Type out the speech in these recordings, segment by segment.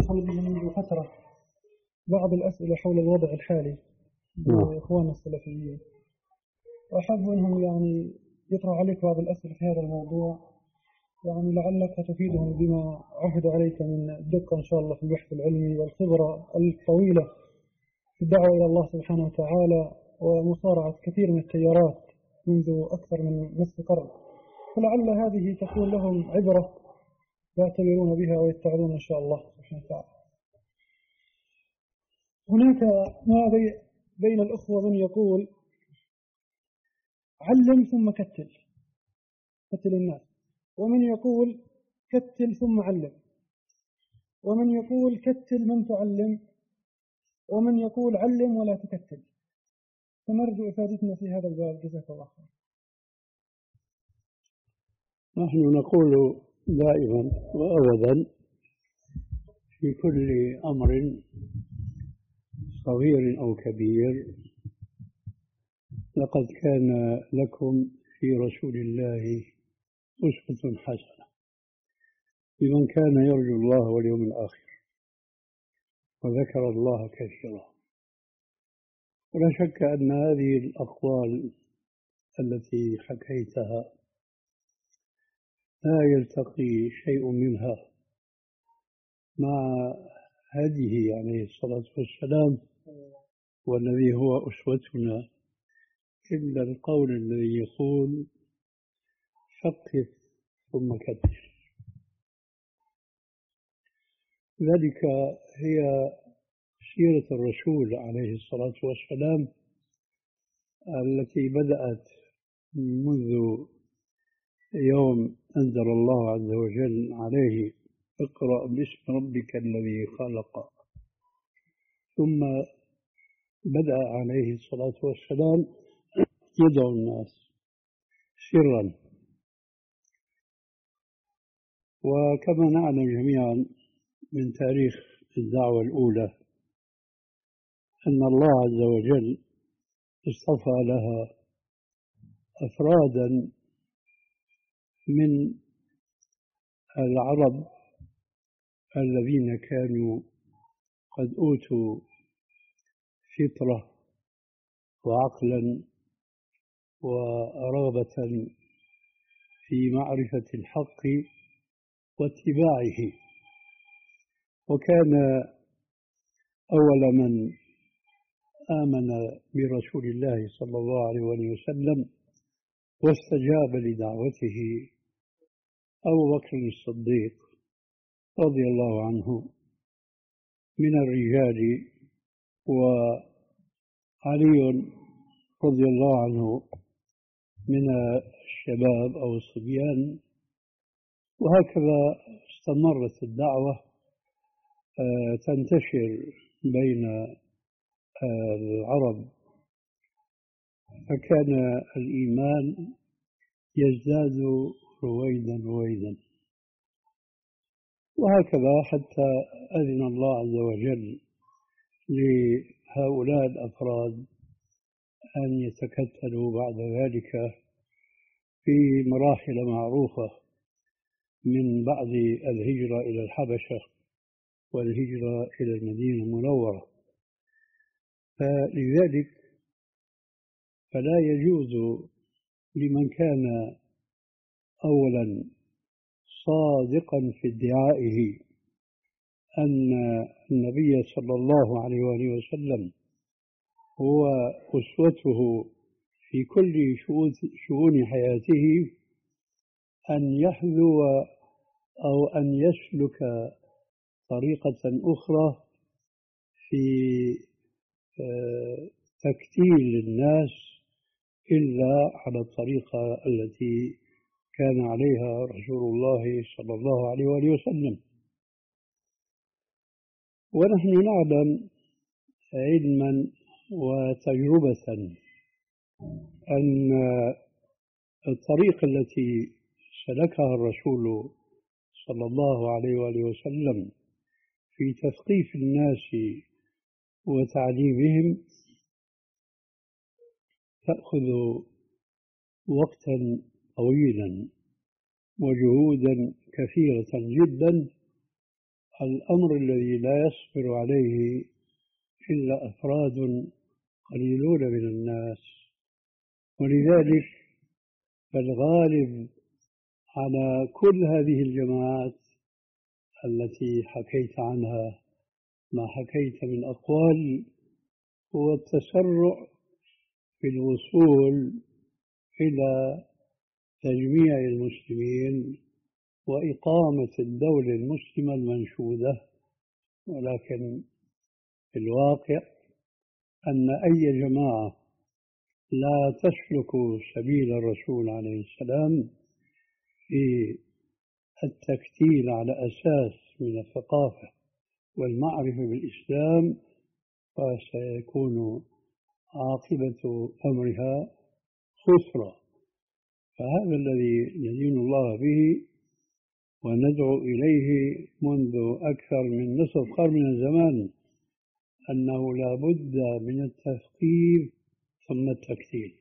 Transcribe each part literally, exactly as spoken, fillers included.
قلبي منذ فترة بعض الأسئلة حول الوضع الحالي بإخواننا السلفيين، وأحب أنهم يعني يطرح عليك بعض الأسئلة في هذا الموضوع، يعني لعلك تفيدهم بما عهد عليك من الدقة إن شاء الله في البحث العلمي والخبرة الطويلة في الدعوة إلى الله سبحانه وتعالى ومصارعة كثير من التيارات منذ أكثر من نصف قرن، فلعل هذه تكون لهم عبرة يعتبرون بها ويتعظون إن شاء الله سبحانه وتعالى. هناك ما بين الأخوة من يقول علم ثم كتل كتل الناس، ومن يقول كتل ثم علم، ومن يقول كتل من تعلم، ومن يقول علم ولا تكتل. فنرجو إفادتنا في هذا الباب جزاك الله خير. نحن نقول دائما وأبدا في كل أمر صغير أو كبير: لقد كان لكم في رسول الله أسوة حسنة لمن كان يرجو الله واليوم الآخر وذكر الله كثيرا. ولا شك أن هذه الأقوال التي حكيتها لا يلتقي شيء منها مع هديه عليه الصلاة والسلام والذي هو أسوتنا إلا القول الذي يقول فقه ثم كتل. ذلك هي سيرة الرسول عليه الصلاة والسلام التي بدأت منذ يوم أنزل الله عز وجل عليه اقرأ باسم ربك الذي خلق، ثم بدأ عليه الصلاة والسلام يدعو الناس سرا. وكما نعلم جميعا من تاريخ الدعوة الأولى أن الله عز وجل اصطفى لها أفرادا من العرب الذين كانوا قد أوتوا فطرة وعقلا ورغبة في معرفة الحق واتباعه. وكان أول من آمن برسول الله صلى الله عليه وسلم واستجاب لدعوته أبو بكر الصديق رضي الله عنه من الرجال، وعلي رضي الله عنه من الشباب أو الصبيان. وهكذا استمرت الدعوة تنتشر بين العرب، فكان الإيمان يزداد رويدا رويدا، وهكذا حتى أذن الله عز وجل لهؤلاء الأفراد أن يتكتلوا بعد ذلك في مراحل معروفة من بعد الهجرة إلى الحبشة والهجرة إلى المدينة المنورة. فلذلك فلا يجوز لمن كان أولا صادقا في ادعائه أن النبي صلى الله عليه وآله وسلم هو أسوته في كل شؤون حياته أن يحذو أو أن يسلك طريقة أخرى في تكتيل الناس إلا على الطريقة التي كان عليها رسول الله صلى الله عليه وآله وسلم. ونحن نعلم علما وتجربة أن الطريقة التي سلكها الرسول صلى الله عليه وآله وسلم في تثقيف الناس وتعليمهم تأخذ وقتا طويلا وجهودا كثيرة جدا الأمر الذي لا يصبر عليه إلا أفراد قليلون من الناس، ولذلك فالغالب على كل هذه الجماعات التي حكيت عنها ما حكيت من أقوال هو التسرع في الوصول إلى تجميع المسلمين وإقامة الدولة المسلمة المنشودة. ولكن في الواقع أن أي جماعة لا تسلك سبيل الرسول عليه السلام في التكتيل على أساس من الثقافة والمعرفة بالإسلام فسيكون عاقبة أمرها خسرة. فهذا الذي ندين الله به وندعو إليه منذ أكثر من نصف قرن من الزمان، أنه لا بد من التثقيف ثم التكتيل.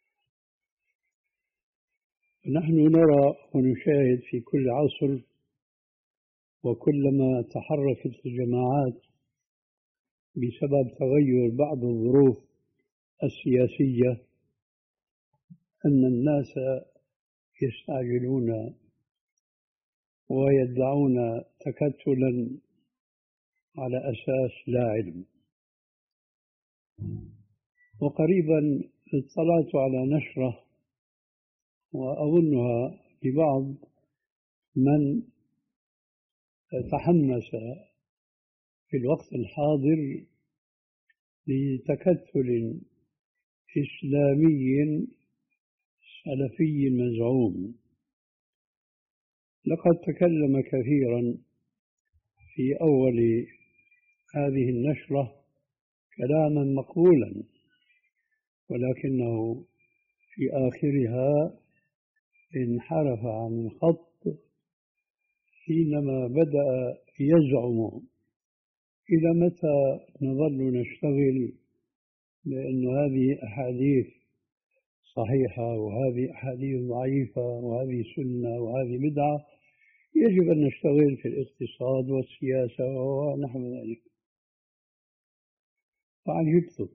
نحن نرى ونشاهد في كل عصر وكلما تحركت الجماعات بسبب تغير بعض الظروف السياسية أن الناس يستعجلون ويدعون تكتلا على أساس لا علم. وقريبا اطلعت على نشرة وأظنها لبعض من تحمس في الوقت الحاضر لتكتل إسلامي سلفي مزعوم. لقد تكلم كثيرا في أول هذه النشرة كلاما مقبولا، ولكنه في آخرها انحرف عن الخط حينما بدأ يزعم إلى متى نظل نشتغل لأن هذه أحاديث صحيحة وهذه أحاديث ضعيفة وهذه سنة وهذه بدعة، يجب أن نشتغل في الاقتصاد والسياسة ونحو ذلك. فعجبت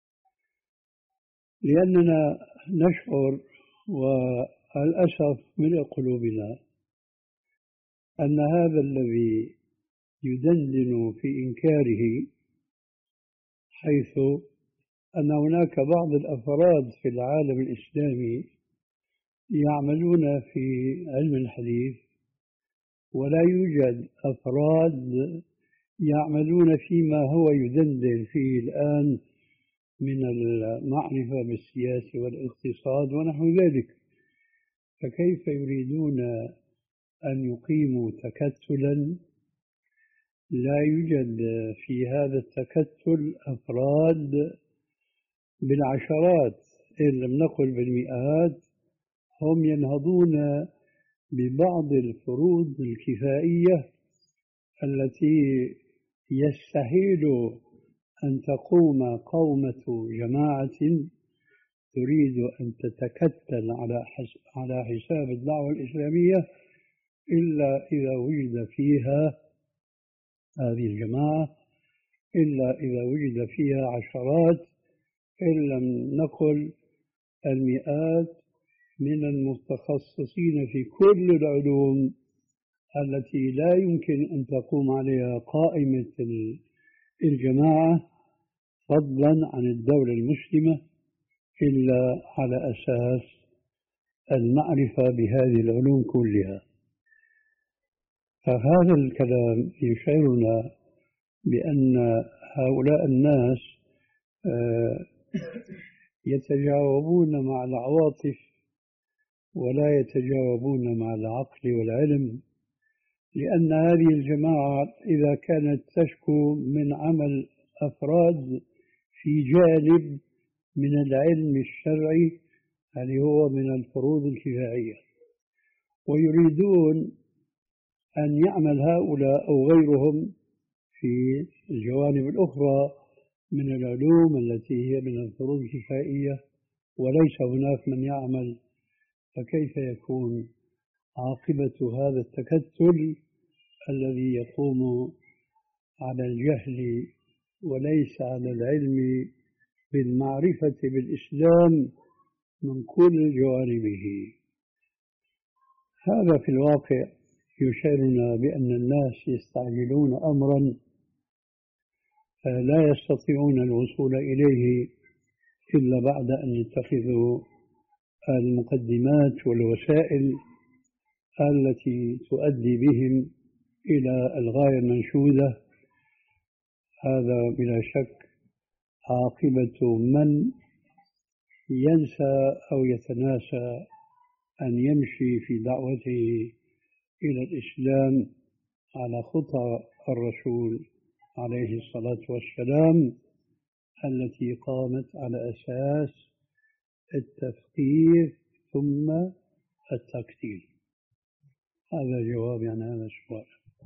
لأننا نشعر والأسف من قلوبنا أن هذا الذي يدندن في إنكاره، حيث أن هناك بعض الأفراد في العالم الإسلامي يعملون في علم الحديث ولا يوجد أفراد يعملون فيما هو يدندن فيه الآن من المعرفة بالسياسة والاقتصاد ونحو ذلك. فكيف يريدون أن يقيموا تكتلا لا يوجد في هذا التكتل أفراد بالعشرات إن لم نقل بالمئات هم ينهضون ببعض الفروض الكفائية التي يستحيل أن تقوم قومة جماعة تريد أن تتكتل على على حساب الدعوة الإسلامية إلا إذا وجد فيها هذه الجماعة، إلا إذا وجد فيها عشرات إن لم نقل المئات من المتخصصين في كل العلوم التي لا يمكن أن تقوم عليها قائمة الجماعة فضلا عن الدولة المسلمة إلا على أساس المعرفة بهذه العلوم كلها. فهذا الكلام يشعرنا بأن هؤلاء الناس يتجاوبون مع العواطف ولا يتجاوبون مع العقل والعلم، لأن هذه الجماعة إذا كانت تشكو من عمل أفراد في جانب من العلم الشرعي اللي هو من الفروض الكفائية، ويريدون أن يعمل هؤلاء أو غيرهم في الجوانب الأخرى من العلوم التي هي من الفروض الكفائية وليس هناك من يعمل، فكيف يكون عاقبة هذا التكتل الذي يقوم على الجهل وليس على العلم بالمعرفة بالإسلام من كل جوانبه. هذا في الواقع يشعرنا بأن الناس يستعجلون أمرا لا يستطيعون الوصول إليه إلا بعد أن يتخذوا المقدمات والوسائل التي تؤدي بهم إلى الغاية المنشودة. هذا بلا شك عاقبة من ينسى أو يتناسى أن يمشي في دعوته إلى الإسلام على خطى الرسول عليه الصلاة والسلام التي قامت على أساس التفكير ثم التكتيل. هذا جوابي عن هذا السؤال.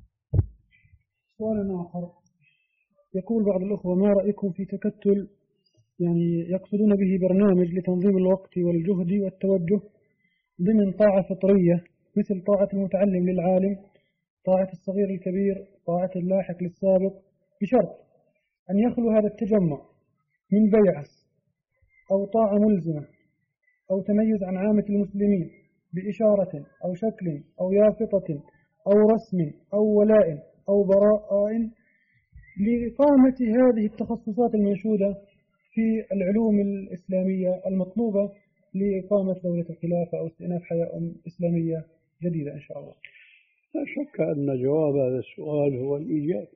سؤال آخر يقول بعض الأخوة: ما رأيكم في تكتل، يعني يقصدون به برنامج لتنظيم الوقت والجهد والتوجه ضمن طاعة فطرية مثل طاعة المتعلم للعالم، طاعة الصغير الكبير، طاعة اللاحق للسابق، بشرط أن يخلو هذا التجمع من بيعة أو طاعة ملزمة أو تميز عن عامة المسلمين بإشارة أو شكل أو يافطة أو رسم أو ولاء أو براء، لإقامة هذه التخصصات المنشودة في العلوم الإسلامية المطلوبة لإقامة دولة الخلافة أو استئناف حياة إسلامية جديدة إن شاء الله. لا شك أن جواب هذا السؤال هو الإيجاب،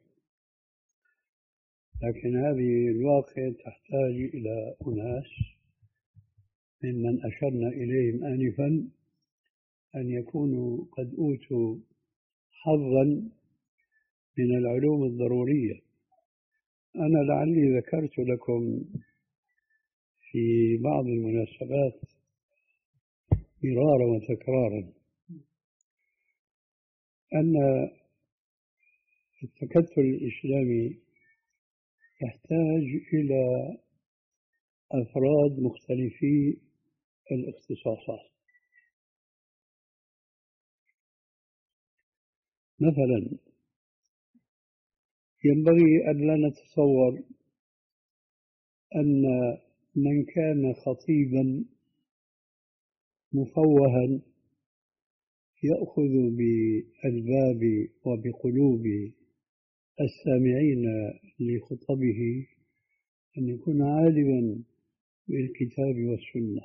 لكن هذه الواقع تحتاج إلى أناس ممن أشرنا إليهم آنفا أن يكونوا قد أوتوا حظا من العلوم الضرورية. أنا لعلي ذكرت لكم في بعض المناسبات مرارا وتكرارا أن التكتل الإسلامي يحتاج إلى أفراد مختلفي الاختصاصات. مثلا ينبغي أن لا نتصور أن من كان خطيبا مفوها يأخذ بالباب وبقلوب السامعين لخطبه أن يكون عالما بالكتاب والسنة،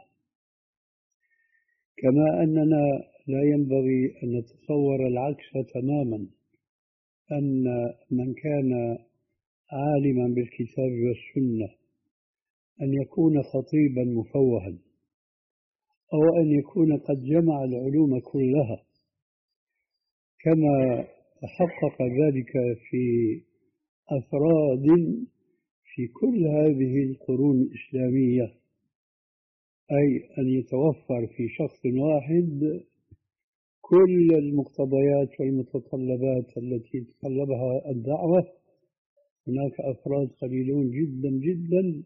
كما أننا لا ينبغي أن نتصور العكس تماما، أن من كان عالما بالكتاب والسنة أن يكون خطيبا مفوها أو أن يكون قد جمع العلوم كلها، كما تحقق ذلك في أفراد في كل هذه القرون الإسلامية، أي أن يتوفر في شخص واحد كل المقتضيات والمتطلبات التي تطلبها الدعوة. هناك أفراد قليلون جدا جدا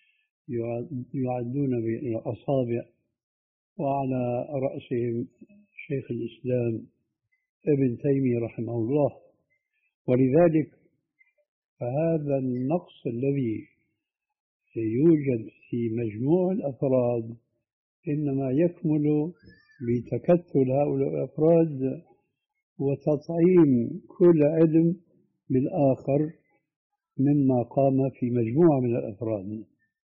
يعدون بالأصابع، وعلى رأسهم شيخ الإسلام ابن تيمية رحمه الله. ولذلك فهذا النقص الذي يوجد في مجموع الأفراد إنما يكمل بتكتل هؤلاء الأفراد وتطعيم كل علم بالآخر مما قام في مجموعة من الأفراد.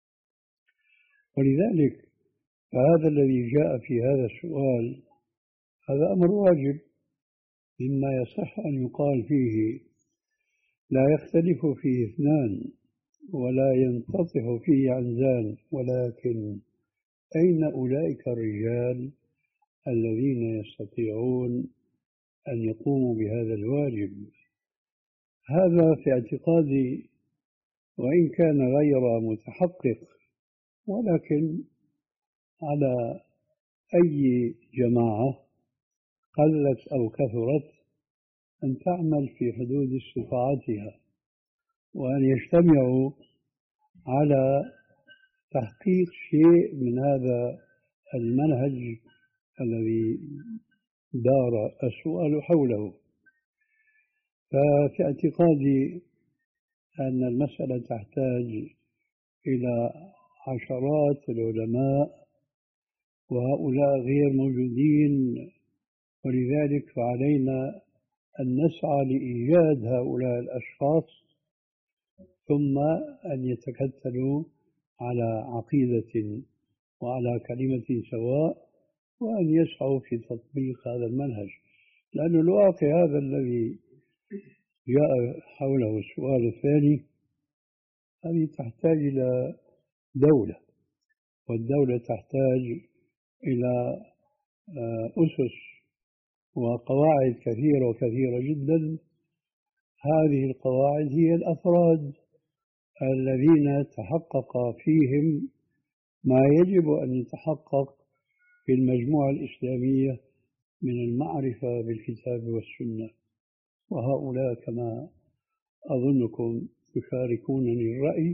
ولذلك فهذا الذي جاء في هذا السؤال هذا أمر واجب مما يصح أن يقال فيه لا يختلف فيه اثنان ولا ينتطح فيه عنزان، ولكن أين أولئك الرجال الذين يستطيعون أن يقوموا بهذا الواجب؟ هذا في اعتقادي وإن كان غير متحقق، ولكن على أي جماعة قلت أو كثرت أن تعمل في حدود استطاعتها وأن يجتمعوا على تحقيق شيء من هذا المنهج الذي دار السؤال حوله. ففي اعتقادي أن المسألة تحتاج إلى عشرات العلماء، وهؤلاء غير موجودين، ولذلك فعلينا أن نسعى لإيجاد هؤلاء الأشخاص، ثم أن يتكتلوا على عقيدة وعلى كلمة سواء، وأن يسعوا في تطبيق هذا المنهج. لأن الواقع هذا الذي جاء حوله السؤال الثاني، هذه تحتاج إلى دولة، والدولة تحتاج إلى أسس وقواعد كثيرة وكثيرة جدا. هذه القواعد هي الأفراد الذين تحقق فيهم ما يجب أن يتحقق في المجموعة الإسلامية من المعرفة بالكتاب والسنة، وهؤلاء كما أظنكم تشاركونني الرأي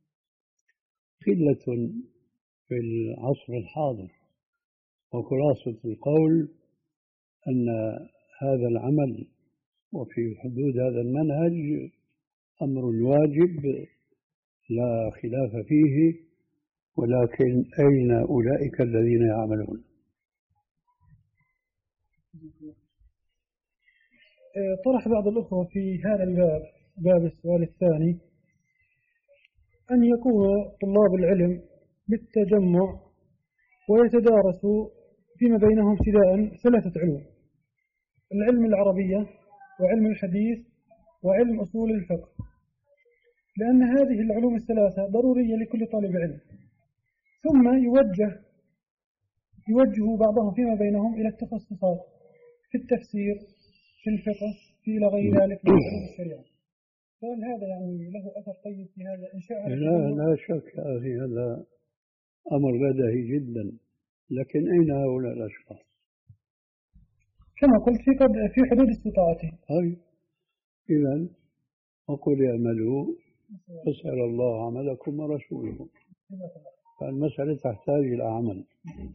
قلة في العصر الحاضر. وخلاصة القول أن هذا العمل وفي حدود هذا المنهج أمر واجب لا خلاف فيه، ولكن أين أولئك الذين يعملون؟ طرح بعض الأخوة في هذا الباب، باب السؤال الثاني، أن يكون طلاب العلم بالتجمع ويتدارسوا فيما بينهم ابتداء ثلاثة علوم: العلم العربية، وعلم الحديث، وعلم أصول الفقه، لأن هذه العلوم الثلاثة ضرورية لكل طالب علم. ثم يوجه يوجه بعضهم فيما بينهم إلى التخصصات في التفسير، في الفقه، في إلى غير ذلك من علوم الشريعة. فهل هذا يعني له أثر طيب في هذا إنشاء؟ لا لا شك يا أخي، هذا أمر بديهي جدا، لكن أين هؤلاء الأشخاص؟ كما قلت في قد في حدود استطاعته. أي إذن وقل اعملوا فسأل الله عملكم ورسوله، فالمسألة تحتاج إلى عمل.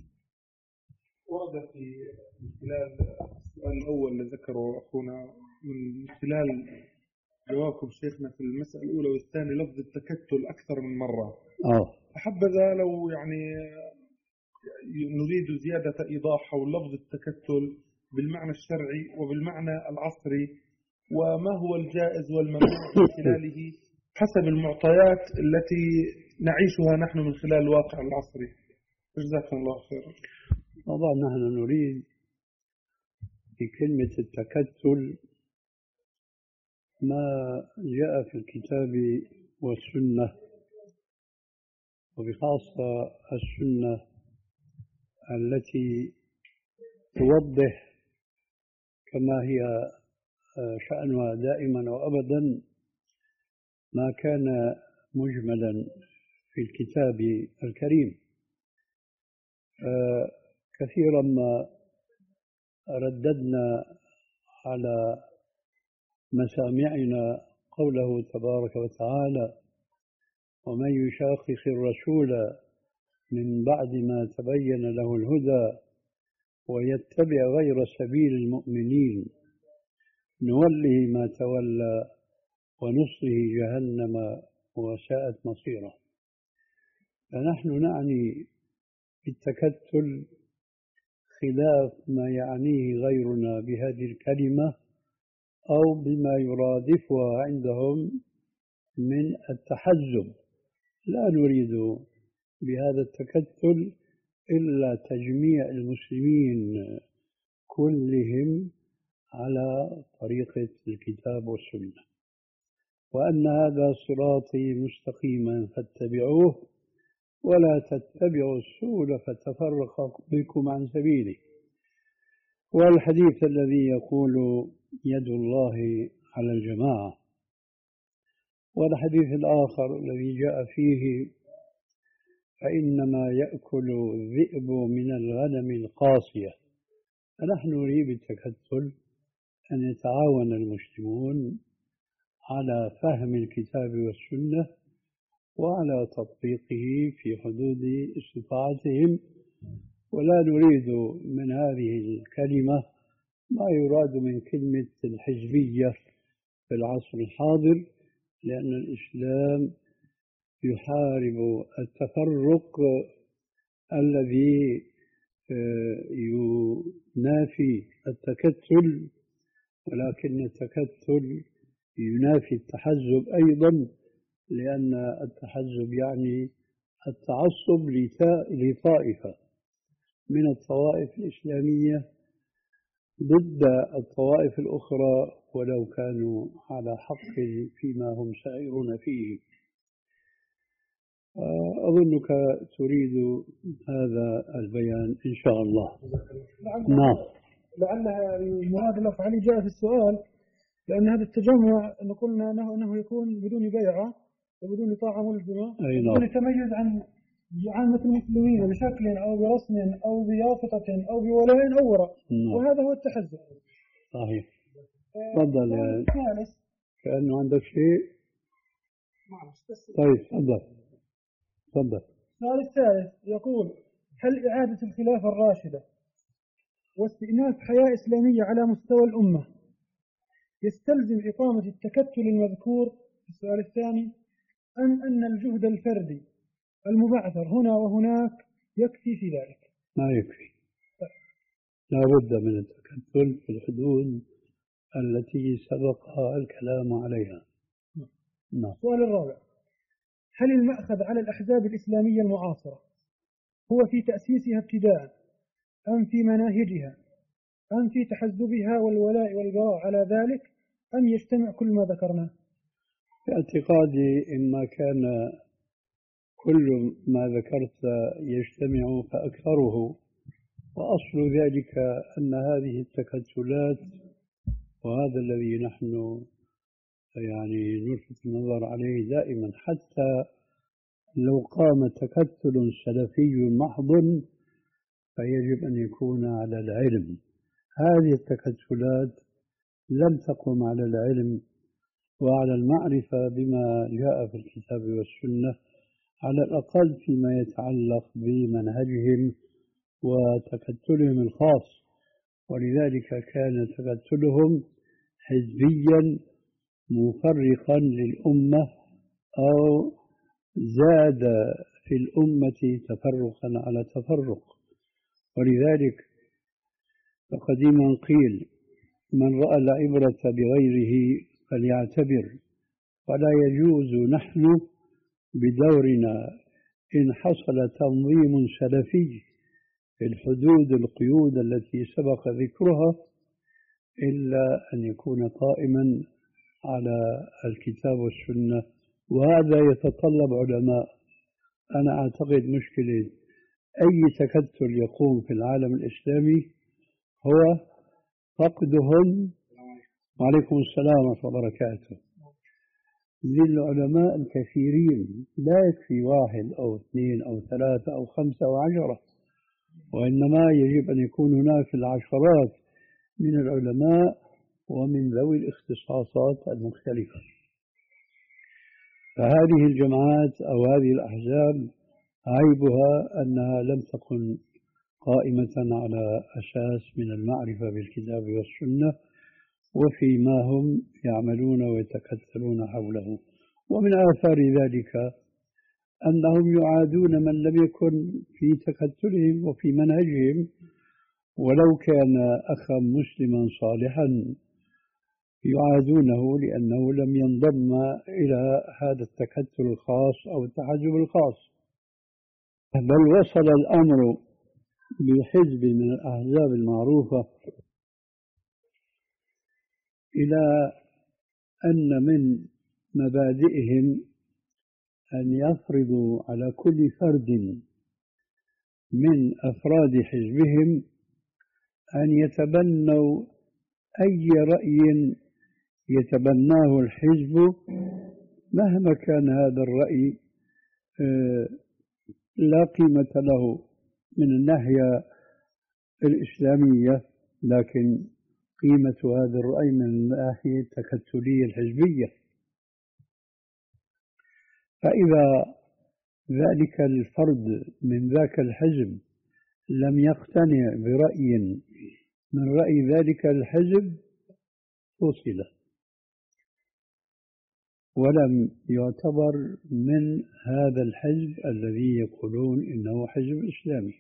ورد في خلال السؤال الأول اللي ذكره أخونا من خلال جوابكم شيخنا في المسألة الأولى والثانية لفظ التكتل أكثر من مرة. آه. أحبذا لو يعني نريد زيادة إيضاح حول لفظ التكتل بالمعنى الشرعي وبالمعنى العصري، وما هو الجائز والممنوع في خلاله حسب المعطيات التي نعيشها نحن من خلال الواقع العصري. جزاكم الله خيرا. طبعا نحن نريد في كلمة التكتل ما جاء في الكتاب والسنة، وبخاصة السنة التي توضح كما هي شأنها دائما وأبدا ما كان مجملا في الكتاب الكريم. كثيرا ما رددنا على مسامعنا قوله تبارك وتعالى: ومن يشاقق الرسول من بعد ما تبين له الهدى ويتبع غير سبيل المؤمنين نوله ما تولى ونصله جهنم وساءت مصيره. فنحن نعني بالتكتل خلاف ما يعنيه غيرنا بهذه الكلمة أو بما يرادفها عندهم من التحزب. لا نريد بهذا التكتل إلا تجميع المسلمين كلهم على طريقة الكتاب والسنة، وأن هذا صراطي مستقيما فاتبعوه ولا تتبعوا السبل فتفرق بكم عن سبيله. والحديث الذي يقول يد الله على الجماعة، والحديث الآخر الذي جاء فيه فإنما يأكل الذئب من الغنم القاصية. فنحن نريد بالتكتل أن يتعاون المسلمون على فهم الكتاب والسنة وعلى تطبيقه في حدود استطاعتهم، ولا نريد من هذه الكلمة ما يراد من كلمة الحزبية في العصر الحاضر، لأن الإسلام يحارب التفرق الذي ينافي التكتل، ولكن التكتل ينافي التحزب أيضا، لأن التحزب يعني التعصب لطائفة من الطوائف الإسلامية ضد الطوائف الأخرى ولو كانوا على حق فيما هم سائرون فيه. أظنك تريد هذا البيان إن شاء الله. نعم. لعلها المراد الأخ علي جاء في السؤال، لأن هذا التجمع قلنا أنه أنه يكون بدون بيعة وبدون طاعة ملزمة، بدون تميز عن عامة المسلمين بشكل أو برسم أو بيافطة أو بولاء أو وراء، وهذا هو التحزب. صحيح. تفضل يا الثالث. كأنه عندك شيء. طيب تفضل تفضل. السؤال الثالث يقول: هل إعادة الخلافة الراشدة واستئناف حياة إسلامية على مستوى الأمة يستلزم إقامة التكتل المذكور في السؤال الثاني، أم أن الجهد الفردي المبعثر هنا وهناك يكفي في ذلك؟ ما يكفي، لا بد من التكتل في الحدود التي سبق الكلام عليها. نعم. السؤال الرابع: هل المأخذ على الأحزاب الإسلامية المعاصرة هو في تأسيسها ابتداء، أم في مناهجها، أم في تحزبها والولاء والبراء على ذلك، أم يجتمع كل ما ذكرناه؟ في اعتقادي إما كان كل ما ذكرت يجتمع فأكثره، وأصل ذلك أن هذه التكتلات، وهذا الذي نحن يعني نلفت النظر عليه دائما، حتى لو قام تكتل سلفي محض فيجب أن يكون على العلم. هذه التكتلات لم تقم على العلم وعلى المعرفة بما جاء في الكتاب والسنة، على الأقل فيما يتعلق بمنهجهم وتكتلهم الخاص، ولذلك كان تكتلهم حزبيا مفرقا للأمة أو زاد في الأمة تفرقا على تفرق. ولذلك فقديما قيل: من رأى العبرة بغيره فليعتبر، ولا يجوز نحن بدورنا إن حصل تنظيم سلفي في الحدود القيود التي سبق ذكرها إلا أن يكون قائما على الكتاب والسنة، وهذا يتطلب علماء. أنا أعتقد مشكلة أي تكتل يقوم في العالم الإسلامي هو فقدهم، وعليكم السلام ورحمة الله وبركاته، للعلماء الكثيرين. لا يكفي واحد أو اثنين أو ثلاثة أو خمسة أو عشرة، وإنما يجب أن يكون هناك العشرات من العلماء ومن ذوي الاختصاصات المختلفة. فهذه الجماعات أو هذه الأحزاب عيبها أنها لم تكن قائمة على أساس من المعرفة بالكتاب والسنة وفيما هم يعملون ويتكتلون حوله. ومن آثار ذلك أنهم يعادون من لم يكن في تكتلهم وفي منهجهم، ولو كان أخا مسلما صالحا يعادونه لأنه لم ينضم إلى هذا التكتل الخاص أو التحزب الخاص. بل وصل الأمر بحزب من الأحزاب المعروفة إلى أن من مبادئهم أن يفرضوا على كل فرد من أفراد حزبهم أن يتبنوا أي رأي يتبناه الحزب، مهما كان هذا الرأي لا قيمة له من الناحية الإسلامية، لكن قيمة هذا الرأي من الناحية التكتلية الحزبية. فإذا ذلك الفرد من ذاك الحزب لم يقتنع برأي من رأي ذلك الحزب فصل. ولم يعتبر من هذا الحزب الذي يقولون إنه حزب إسلامي.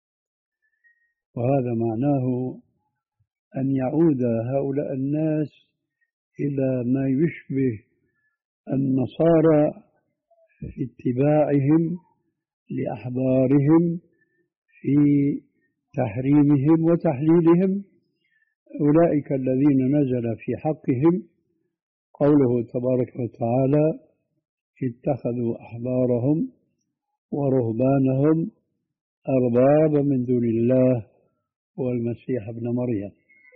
وهذا معناه أن يعود هؤلاء الناس إلى ما يشبه النصارى في اتباعهم لأحبارهم في تحريمهم وتحليلهم. أولئك الذين نزل في حقهم قوله تبارك وتعالى: اتخذوا أحبارهم ورهبانهم أربابا من دون الله والمسيح ابن مريم.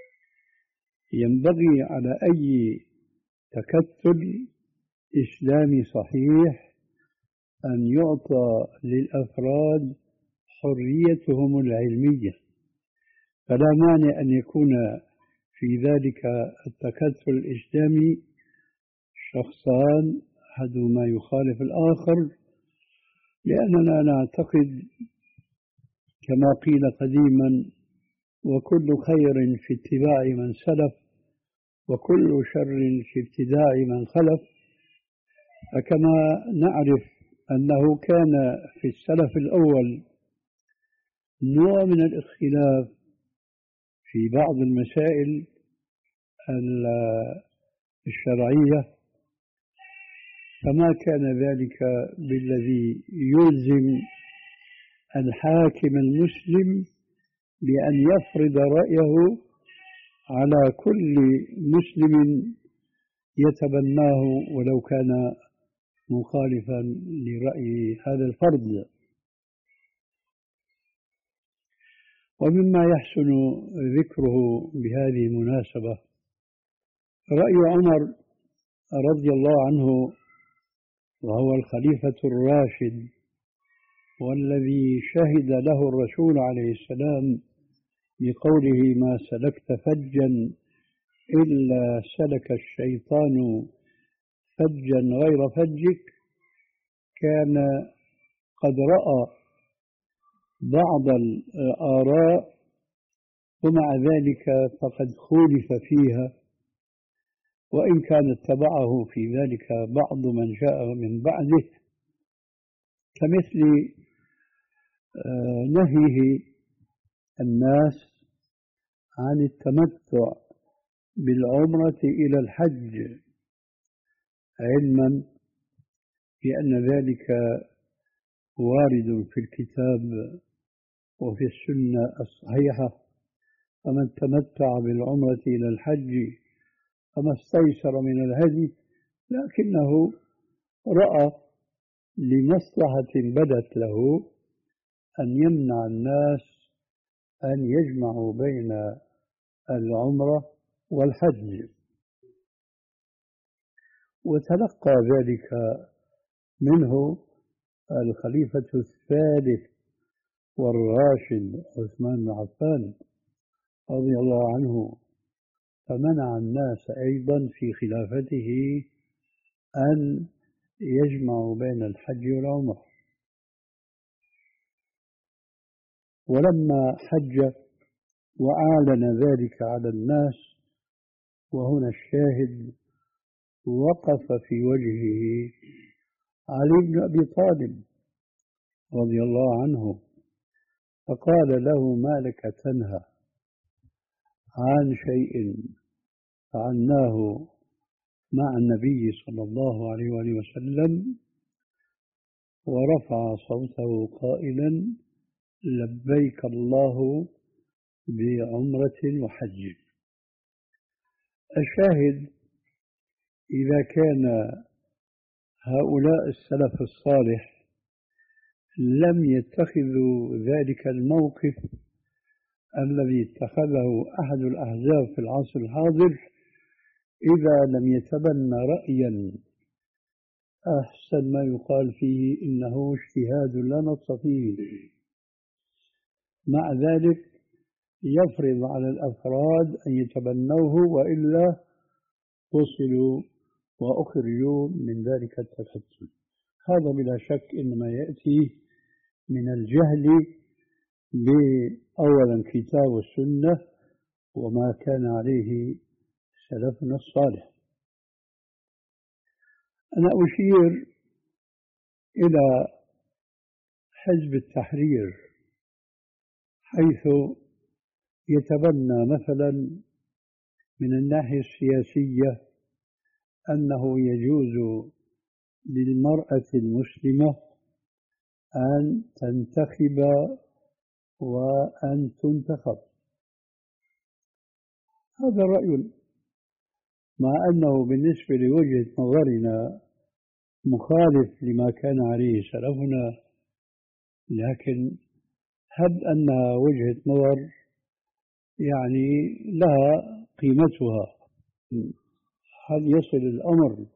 ينبغي على أي تكتل إسلامي صحيح أن يعطى للأفراد حريتهم العلمية، فلا مانع أن يكون في ذلك التكتل الإسلامي شخصان أحدهما يخالف الآخر، لأننا نعتقد كما قيل قديما: وكل خير في اتباع من سلف وكل شر في ابتداع من خلف. فكما نعرف أنه كان في السلف الأول نوع من الاختلاف في بعض المسائل الشرعية، فما كان ذلك بالذي يلزم الحاكم المسلم بأن يفرض رأيه على كل مسلم يتبناه ولو كان مخالفا لرأي هذا الفرد. ومما يحسن ذكره بهذه المناسبة رأي عمر رضي الله عنه، وهو الخليفة الراشد والذي شهد له الرسول عليه السلام بقوله: ما سلكت فجا إلا سلك الشيطان فجا غير فجك. كان قد رأى بعض الآراء ومع ذلك فقد خولف فيها، وإن كان اتبعه في ذلك بعض من جاء من بعده، كمثل نهيه الناس عن التمتع بالعمرة إلى الحج، علما بأن ذلك وارد في الكتاب وفي السنة الصحيحة: فمن تمتع بالعمرة إلى الحج فما استيسر من الهدي. لكنه رأى لمصلحة بدت له أن يمنع الناس أن يجمعوا بين العمرة والحج، وتلقى ذلك منه الخليفة الثالث والراشد عثمان بن عفان رضي الله عنه، فمنع الناس أيضا في خلافته أن يجمعوا بين الحج والعمرة. ولما حج وأعلن ذلك على الناس، وهنا الشاهد، وقف في وجهه علي بن أبي طالب رضي الله عنه فقال له: ما لك تنهى عن شيء فعلناه مع النبي صلى الله عليه وآله وسلم؟ ورفع صوته قائلا: لبيك الله بعمرة وحج. الشاهد: إذا كان هؤلاء السلف الصالح لم يتخذوا ذلك الموقف الذي اتخذه أحد الأحزاب في العصر الحاضر، إذا لم يتبنى رأيا أحسن ما يقال فيه إنه اجتهاد لا نص فيه، مع ذلك يفرض على الأفراد أن يتبنوه، وإلا فصلوا وأخرجوا من ذلك التكتل. هذا بلا شك إنما يأتي من الجهل بأولا كتاب والسنة وما كان عليه سلفنا الصالح. أنا أشير إلى حزب التحرير، حيث يتبنى مثلا من الناحية السياسية أنه يجوز للمرأة المسلمة أن تنتخب وأن تنتخب. هذا الرأي، مع أنه بالنسبة لوجهة نظرنا مخالف لما كان عليه سلفنا، لكن هب أنها وجهة نظر يعني لها قيمتها. هل يصل الأمر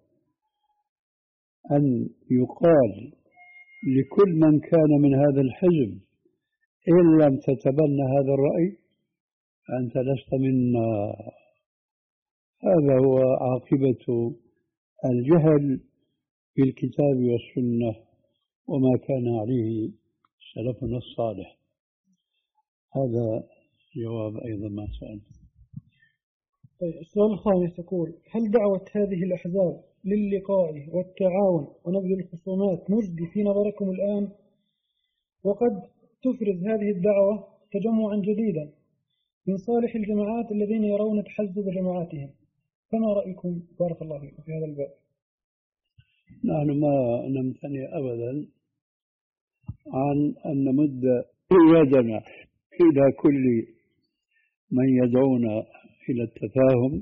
أن يقال لكل من كان من هذا الحزب إن لم تتبنى هذا الرأي أنت لست منا؟ هذا هو عاقبة الجهل بالكتاب والسنة وما كان عليه سلفنا الصالح. هذا جواب أيضا ما سألت. طيب، السؤال الخامس يقول: هل دعوة هذه الأحزاب للقاء والتعاون ونبذ الخصومات مجدي في نظركم الآن؟ وقد تفرز هذه الدعوة تجمعا جديدا من صالح الجماعات الذين يرون تحزب جماعاتهم، فما رأيكم بارك الله فيكم في هذا الباب؟ نحن ما نمتنع أبدا عن أن نمد يدنا إلى كل من يدعونا إلى التفاهم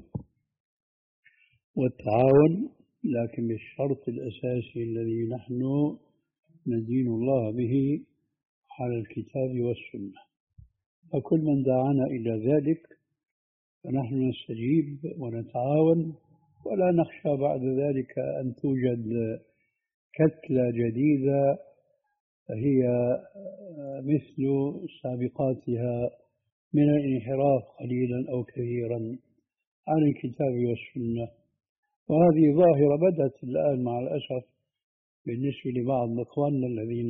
والتعاون، لكن بالشرط الأساسي الذي نحن ندين الله به على الكتاب والسنة. فكل من دعانا إلى ذلك فنحن نستجيب ونتعاون، ولا نخشى بعد ذلك أن توجد كتلة جديدة هي مثل سابقاتها من الانحراف قليلا أو كثيرا عن الكتاب والسنة. وهذه ظاهرة بدأت الآن مع الأسف بالنسبة لبعض إخواننا الذين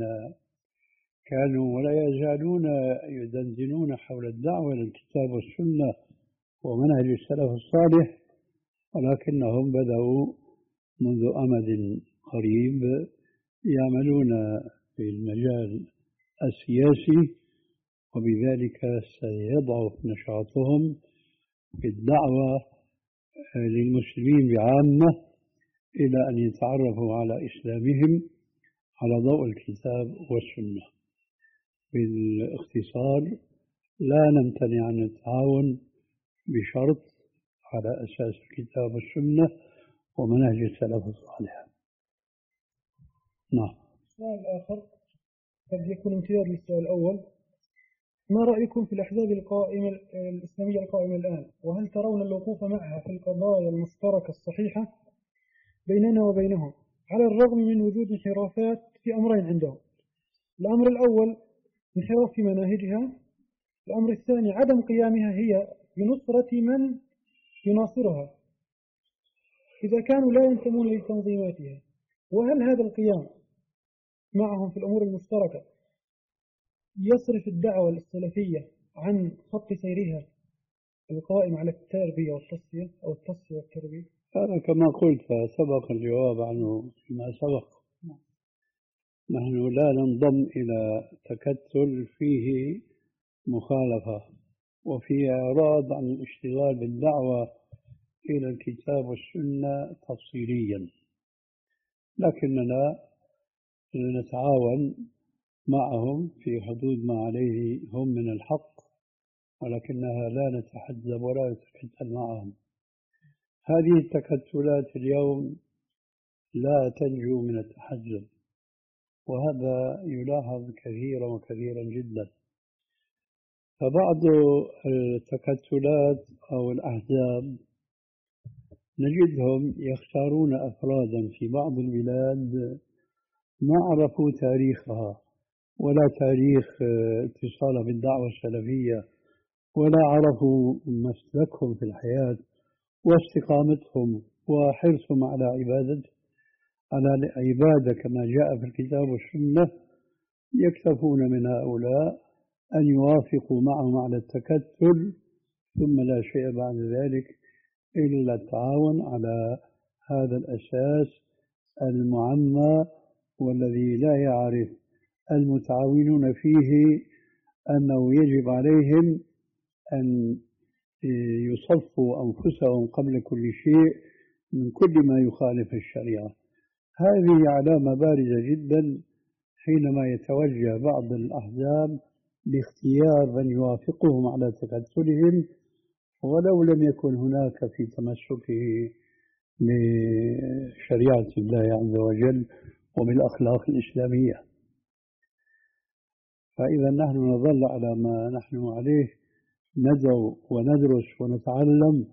كانوا ولا يزالون يدندنون حول الدعوة للكتاب والسنة ومنهج السلف الصالح، ولكنهم بدأوا منذ أمد قريب يعملون في المجال السياسي، وبذلك سيضعف نشاطهم في الدعوة للمسلمين بعامة إلى أن يتعرفوا على إسلامهم على ضوء الكتاب والسنة. بالاختصار، لا نمتنع عن التعاون بشرط على أساس الكتاب والسنة ومنهج السلف الصالح. نعم. السؤال الآخر قد يكون امتداد للسؤال الأول: ما رأيكم في الأحزاب القائمة الإسلامية القائمة الآن؟ وهل ترون الوقوف معها في القضايا المشتركة الصحيحة بيننا وبينهم على الرغم من وجود انحرافات في أمرين عندهم؟ الأمر الأول انحراف في مناهجها، الأمر الثاني عدم قيامها هي بنصرة من يناصرها إذا كانوا لا ينتمون لتنظيماتها. وهل هذا القيام معهم في الأمور المشتركة يصرف الدعوة السلفية عن خط سيرها القائم على التربية والتصفية أو التصفية والتربية؟ هذا كما قلت سبق الجواب عنه فيما سبق. نحن لا ننضم إلى تكتل فيه مخالفة وفيه إعراض عن الاشتغال بالدعوة إلى الكتاب والسنة تفصيليا، لكننا نتعاون معهم في حدود ما عليه هم من الحق، ولكنها لا نتحزب ولا نتكتل معهم. هذه التكتلات اليوم لا تنجو من التحزب، وهذا يلاحظ كثيرا وكثيرا جدا. فبعض التكتلات أو الأحزاب نجدهم يختارون أفرادا في بعض البلاد ما عرفوا تاريخها ولا تاريخ اتصالها بالدعوة السلفية، ولا عرفوا مسلكهم في الحياة واستقامتهم وحرصهم على عبادة على العبادة كما جاء في الكتاب والسنة. يكتفون من هؤلاء أن يوافقوا معهم على التكتل، ثم لا شيء بعد ذلك إلا التعاون على هذا الأساس المعمى والذي لا يعرف المتعاونون فيه أنه يجب عليهم أن يصفوا أنفسهم قبل كل شيء من كل ما يخالف الشريعة. هذه علامة بارزة جدا حينما يتوجه بعض الأحزاب باختيار من يوافقهم على تكتلهم ولو لم يكن هناك في تمسكه بشريعة الله عز وجل وبالأخلاق الإسلامية. فإذا نحن نظل على ما نحن عليه، ندعو وندرس ونتعلم،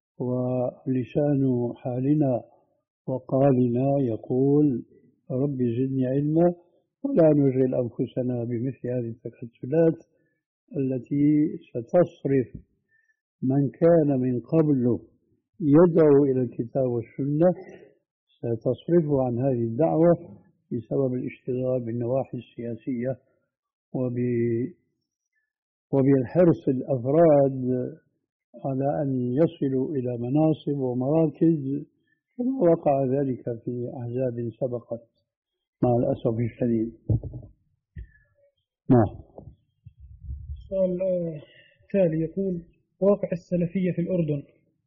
ولسان حالنا وقالنا يقول رب زدني علما، ولا نشغل أنفسنا بمثل هذه التكتلات التي ستصرف من كان من قبل يدعو إلى الكتاب والسنة، ستصرفه عن هذه الدعوة بسبب الاشتغال بالنواحي السياسية وبالحرص الأفراد على أن يصلوا إلى مناصب ومراكز كما وقع ذلك في أحزاب سبقت مع الأسف الشديد. نعم. السؤال التالي يقول: واقع السلفية في الأردن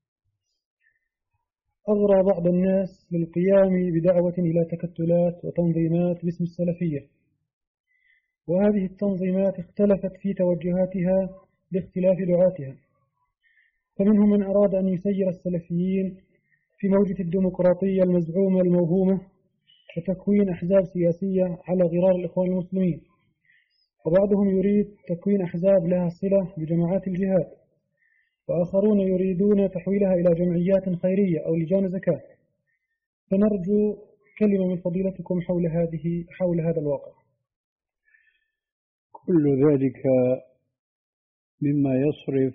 أغرى بعض الناس للقيام بدعوة إلى تكتلات وتنظيمات باسم السلفية، وهذه التنظيمات اختلفت في توجهاتها لاختلاف دعاتها، فمنهم من أراد أن يسير السلفيين في موجة الديمقراطية المزعومة الموهومة وتكوين أحزاب سياسية على غرار الإخوان المسلمين، وبعضهم يريد تكوين أحزاب لها صلة بجماعات الجهاد، وآخرون يريدون تحويلها إلى جمعيات خيرية أو لجان زكاة. فنرجو كلمة من فضيلتكم حول هذه حول هذا الواقع. كل ذلك مما يصرف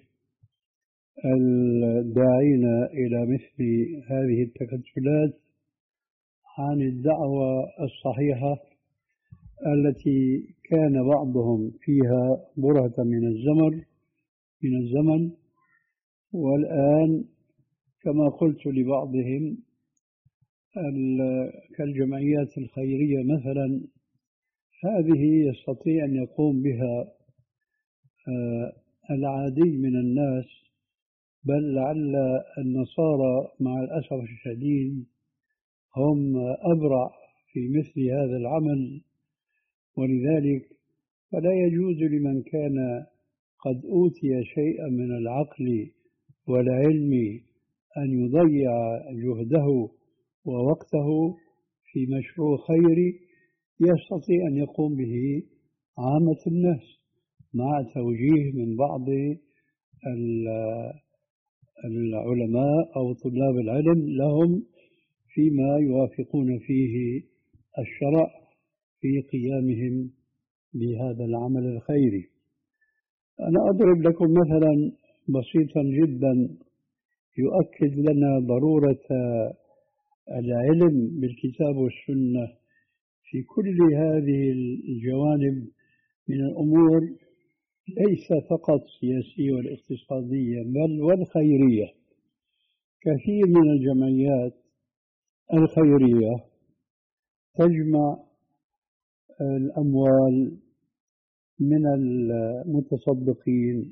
الداعين إلى مثل هذه التكتلات عن الدعوة الصحيحة التي كان بعضهم فيها برهة من الزمن من الزمن والآن كما قلت لبعضهم كالجمعيات الخيرية مثلا، هذه يستطيع أن يقوم بها العادي من الناس، بل لعل النصارى مع الأسف الشديد هم أبرع في مثل هذا العمل، ولذلك فلا يجوز لمن كان قد أوتي شيئا من العقل والعلم أن يضيع جهده ووقته في مشروع خيري يستطيع أن يقوم به عامة الناس مع توجيه من بعض العلماء أو طلاب العلم لهم فيما يوافقون فيه الشرع في قيامهم بهذا العمل الخيري. أنا أضرب لكم مثلا بسيطا جدا يؤكد لنا ضرورة العلم بالكتاب والسنة في كل هذه الجوانب من الأمور، ليس فقط السياسية والاقتصادية بل والخيرية. كثير من الجمعيات الخيرية تجمع الأموال من المتصدقين،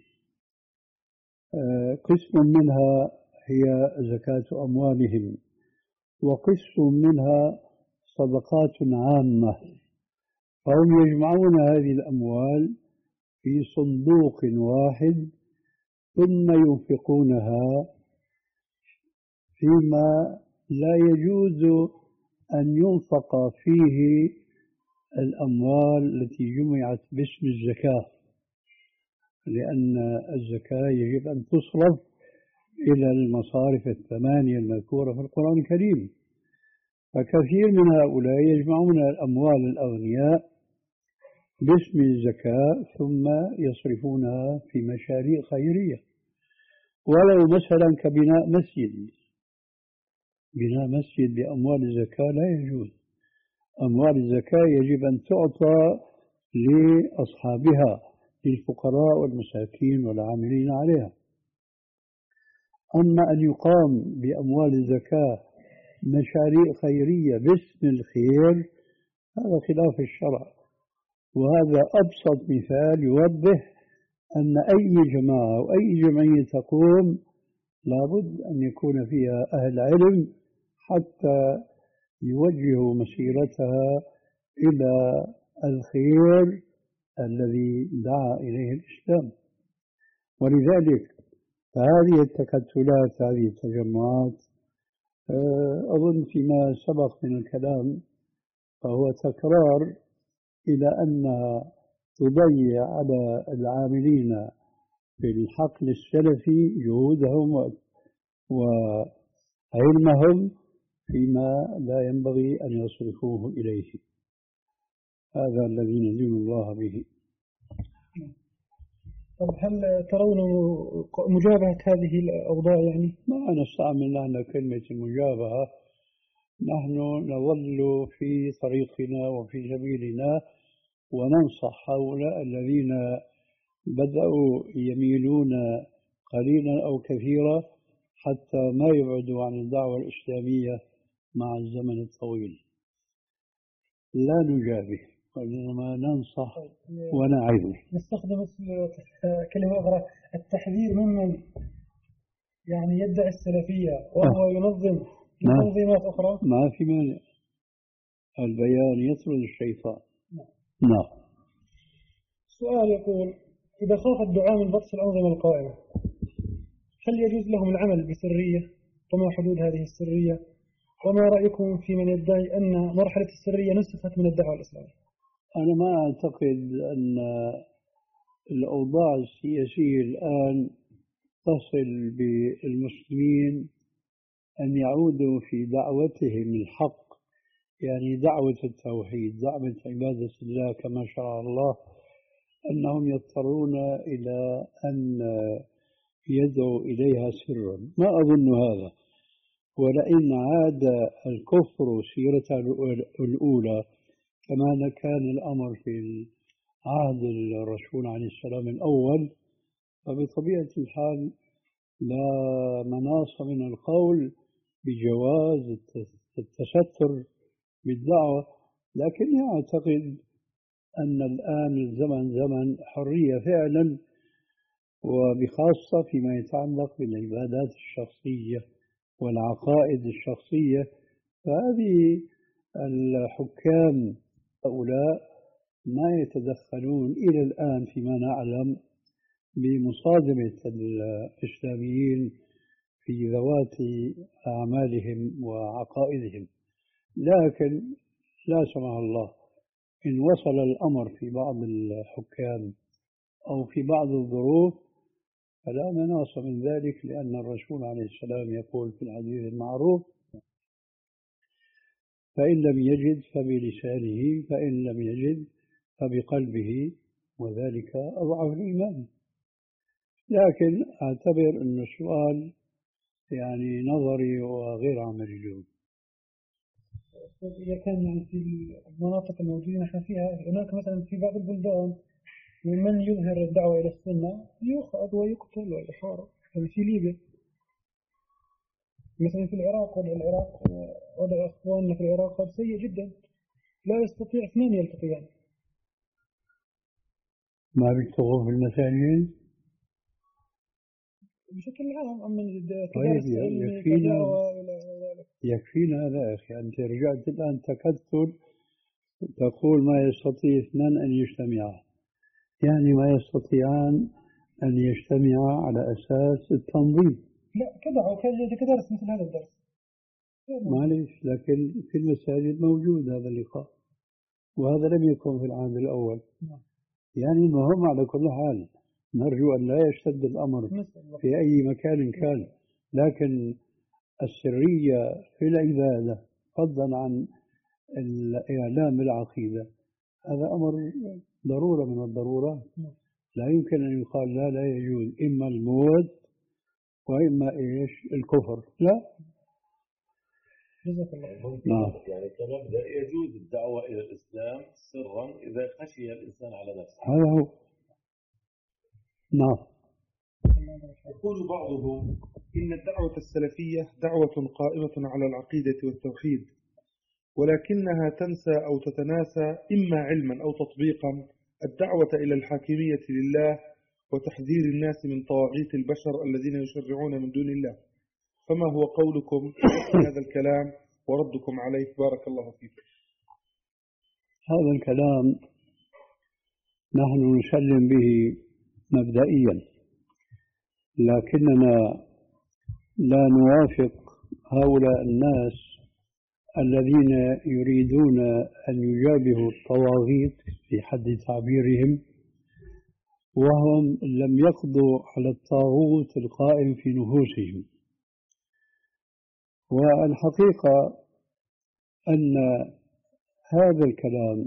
قسم منها هي زكاة أموالهم، وقسم منها صدقات عامة، فهم يجمعون هذه الأموال في صندوق واحد ثم ينفقونها فيما لا يجوز أن ينفق فيه الأموال التي جمعت باسم الزكاة، لأن الزكاة يجب أن تصرف إلى المصارف الثمانية المذكورة في القرآن الكريم. فكثير من هؤلاء يجمعون الأموال الأغنياء باسم الزكاة ثم يصرفونها في مشاريع خيرية، ولو مثلا كبناء مسجد، بناء مسجد بأموال الزكاة لا يجوز. أموال الزكاة يجب أن تعطى لأصحابها، للفقراء والمساكين والعاملين عليها. أما أن يقام بأموال الزكاة مشاريع خيرية باسم الخير، هذا خلاف الشرع. وهذا أبسط مثال يوضح أن أي جماعة أو أي جمعية تقوم لابد أن يكون فيها أهل علم حتى يوجهوا مسيرتها إلى الخير الذي دعا إليه الإسلام. ولذلك فهذه التكتلات، هذه التجمعات، أظن فيما سبق من الكلام فهو تكرار إلى أنها تضيع على العاملين في الحقل السلفي جهودهم وعلمهم فيما لا ينبغي أن يصرفوه إليه. هذا الذي ندين الله به. طب هل ترون مجابهة هذه الأوضاع؟ يعني ما نستعمل نحن كلمة المجابهة، نحن نظل في طريقنا وفي سبيلنا وننصح هؤلاء الذين بدأوا يميلون قليلا أو كثيرا حتى ما يبعدوا عن الدعوة الإسلامية مع الزمن الطويل. لا نجابه وإنما ننصح ونعظ. نستخدم كلمة أخرى، التحذير ممن يعني يدعي السلفية وهو ينظم تنظيمات أخرى. ما في مانع، البيان يطرد الشيطان. نعم. سؤال يقول: إذا خاف الدعاة من بطش الأنظمة القائمة هل يجوز لهم العمل بسرية؟ وما حدود هذه السرية؟ وما رأيكم في من يدعي أن مرحلة السرية نسخت من الدعوة الإسلامية؟ أنا ما أعتقد أن الأوضاع السياسية الآن تصل بالمسلمين أن يعودوا في دعوتهم الحق، يعني دعوة التوحيد، دعوة عبادة الله كما شرع الله، أنهم يضطرون إلى أن يدعوا إليها سرا. ما أظن هذا. ولئن عاد الكفر سيرته الأولى كما كان الأمر في عهد الرسول عليه السلام الأول، فبطبيعة الحال لا مناص من القول بجواز التستر بالدعوة. لكني أعتقد أن الآن الزمن زمن حرية فعلا، وبخاصة فيما يتعلق بالعبادات الشخصية والعقائد الشخصية. فهذه الحكام هؤلاء ما يتدخلون إلى الآن فيما نعلم بمصادمة الإسلاميين في ذوات أعمالهم وعقائدهم. لكن لا سمح الله إن وصل الأمر في بعض الحكام أو في بعض الظروف فلا مناص من ذلك، لأن الرسول عليه السلام يقول في الحديث المعروف: فإن لم يجد فبلسانه، فإن لم يجد فبقلبه، وذلك أضعف الإيمان. لكن أعتبر أن السؤال يعني نظري وغير عملي اليوم. إذا كان يعني في المناطق الموجودة نحن فيها، هناك مثلا في بعض البلدان ومن يظهر الدعوة إلى السنة يؤخذ ويقتل ويحارب، يعني في ليبيا مثلا، في العراق. والعراق وضع إخواننا في العراق قد سيء جدا، لا يستطيع اثنين يلتقيان. ما بيلتقوا في المساجد بشكل عام أما طيب يكفينا يكفينا هذا يا أخي. أنت رجعت الآن تكتل تقول ما يستطيع اثنان أن يجتمعا، يعني ما يستطيعان أن يجتمعا على أساس التنظيم. لا كدعوا كدرس مثل هذا الدرس معليش، لكن في المساجد موجود هذا اللقاء، وهذا لم يكن في العهد الأول. يعني المهم على كل حال نرجو أن لا يشتد الأمر في أي مكان كان، لكن السرية في العبادة فضلا عن الإعلام بالعقيدة هذا أمر ضرورة من الضرورات. لا يمكن أن يقال لا لا يجوز، إما الموت وإما إيش الكفر. لا نعم. يعني كمبدأ يجوز الدعوة إلى الإسلام سرا إذا خشي الإنسان على نفسه. هذا هو. نعم. يقول بعضهم إن الدعوة السلفية دعوة قائمة على العقيدة والتوحيد، ولكنها تنسى أو تتناسى إما علما أو تطبيقا الدعوة إلى الحاكمية لله وتحذير الناس من طواغيت البشر الذين يشرعون من دون الله. فما هو قولكم في هذا الكلام وردكم عليه؟ بارك الله فيكم. هذا الكلام نحن نسلم به مبدئيا، لكننا لا نوافق هؤلاء الناس الذين يريدون أن يجابهوا الطواغيت في حد تعبيرهم، وهم لم يقضوا على الطاغوت القائم في نفوسهم. والحقيقة أن هذا الكلام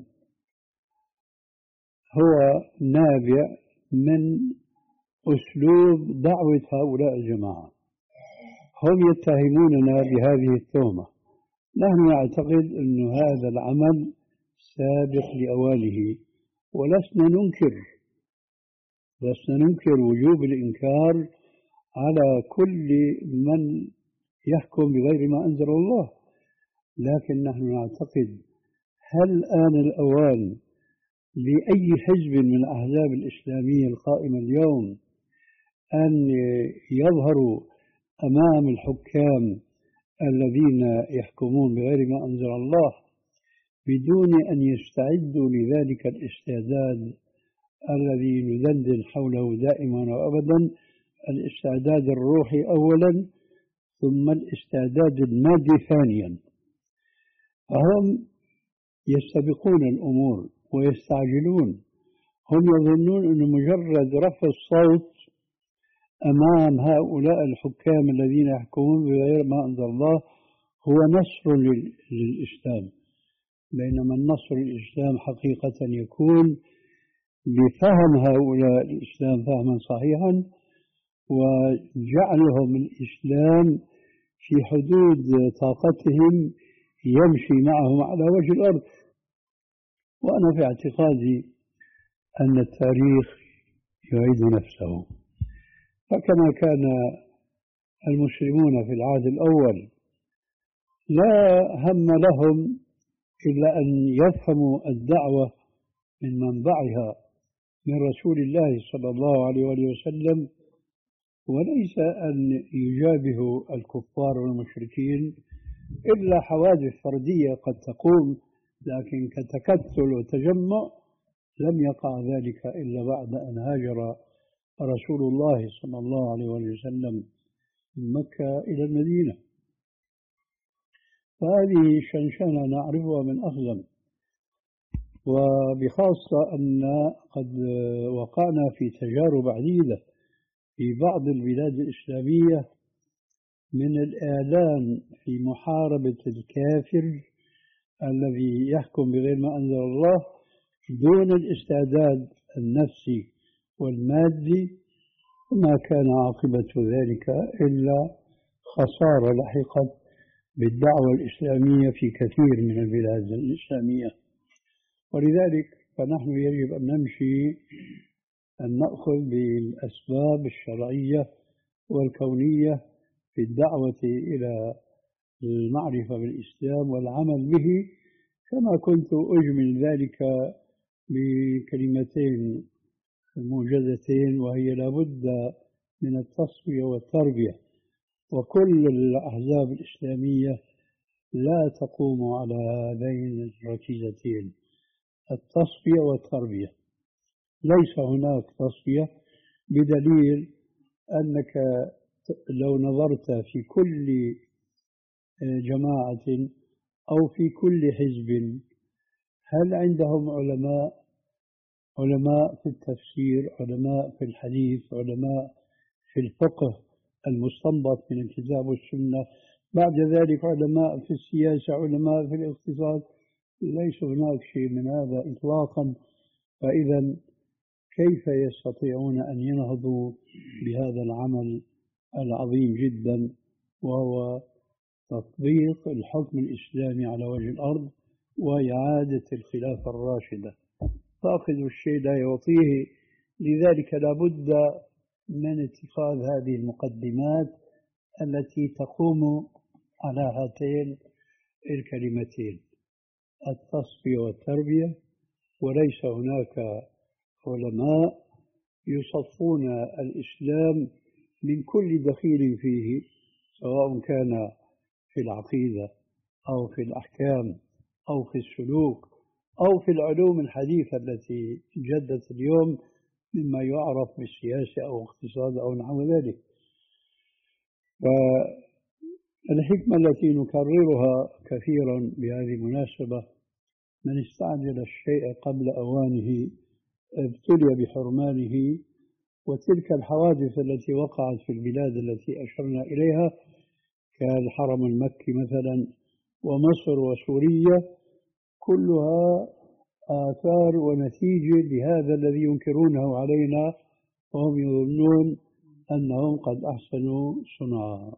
هو نابع من أسلوب دعوة هؤلاء الجماعة. هم يتهموننا بهذه التهمة، نحن نعتقد أن هذا العمل سابق لأوانه، ولسنا ننكر لسنا ننكر وجوب الإنكار على كل من يحكم بغير ما أنزل الله، لكن نحن نعتقد هل آن الأوان لأي حزب من الأحزاب الإسلامية القائمة اليوم أن يظهروا أمام الحكام الذين يحكمون بغير ما أنزل الله بدون أن يستعدوا لذلك الاستعداد الذي ندندن حوله دائما وأبدا، الاستعداد الروحي أولا ثم الاستعداد المادي ثانيا؟ فهم يستبقون الأمور ويستعجلون. هم يظنون أن مجرد رفع الصوت أمام هؤلاء الحكام الذين يحكمون بغير ما أنزل الله هو نصر للإسلام، بينما النصر للإسلام حقيقة يكون بفهم هؤلاء الإسلام فهما صحيحا، وجعلهم الإسلام في حدود طاقتهم يمشي معهم على وجه الأرض. وأنا في اعتقادي أن التاريخ يعيد نفسه، فكما كان المسلمون في العهد الأول لا هم لهم إلا أن يفهموا الدعوة من منبعها من رسول الله صلى الله عليه وسلم، وليس أن يجابهوا الكفار والمشركين إلا حوادث فردية قد تقوم، لكن كتكتل وتجمع لم يقع ذلك إلا بعد أن هاجر رسول الله صلى الله عليه وسلم من مكة إلى المدينة. فهذه شنشنة نعرفها من أقدم، وبخاصة أن قد وقعنا في تجارب عديدة في بعض البلاد الإسلامية من الإعلان في محاربة الكافر الذي يحكم بغير ما أنزل الله دون الاستعداد النفسي والمادي، ما كان عاقبة ذلك إلا خسارة لحقت بالدعوة الإسلامية في كثير من البلاد الإسلامية. ولذلك فنحن يجب أن نمشي أن نأخذ بالأسباب الشرعية والكونية في الدعوة إلى المعرفة بالإسلام والعمل به، كما كنت أجمل ذلك بكلمتين موجزتين، وهي لابد من التصفية والتربية، وكل الأحزاب الإسلامية لا تقوم على هذين الركيزتين، التصفية والتربية. ليس هناك تصفية، بدليل أنك لو نظرت في كل جماعة أو في كل حزب هل عندهم علماء علماء في التفسير، علماء في الحديث، علماء في الفقه المستنبط من الكتاب والسنة، بعد ذلك علماء في السياسة، علماء في الاقتصاد؟ ليس هناك شيء من هذا إطلاقا. فإذا كيف يستطيعون أن ينهضوا بهذا العمل العظيم جدا، وهو تطبيق الحكم الإسلامي على وجه الأرض وإعادة الخلافة الراشدة؟ فاقد الشيء لا يعطيه، لذلك لا بد من اتخاذ هذه المقدمات التي تقوم على هاتين الكلمتين التصفية والتربية. وليس هناك علماء يصفون الإسلام من كل دخيل فيه، سواء كان في العقيدة أو في الأحكام أو في السلوك أو في العلوم الحديثة التي جدت اليوم مما يعرف بالسياسة أو اقتصاد أو نحو ذلك. فالحكمة التي نكررها كثيرا بهذه المناسبة: من استعجل الشيء قبل أوانه ابتلي بحرمانه. وتلك الحوادث التي وقعت في البلاد التي أشرنا إليها كالحرم المكي مثلا ومصر وسوريا كلها آثار ونتيجة لهذا الذي ينكرونه علينا وهم يظنون أنهم قد أحسنوا صنعا.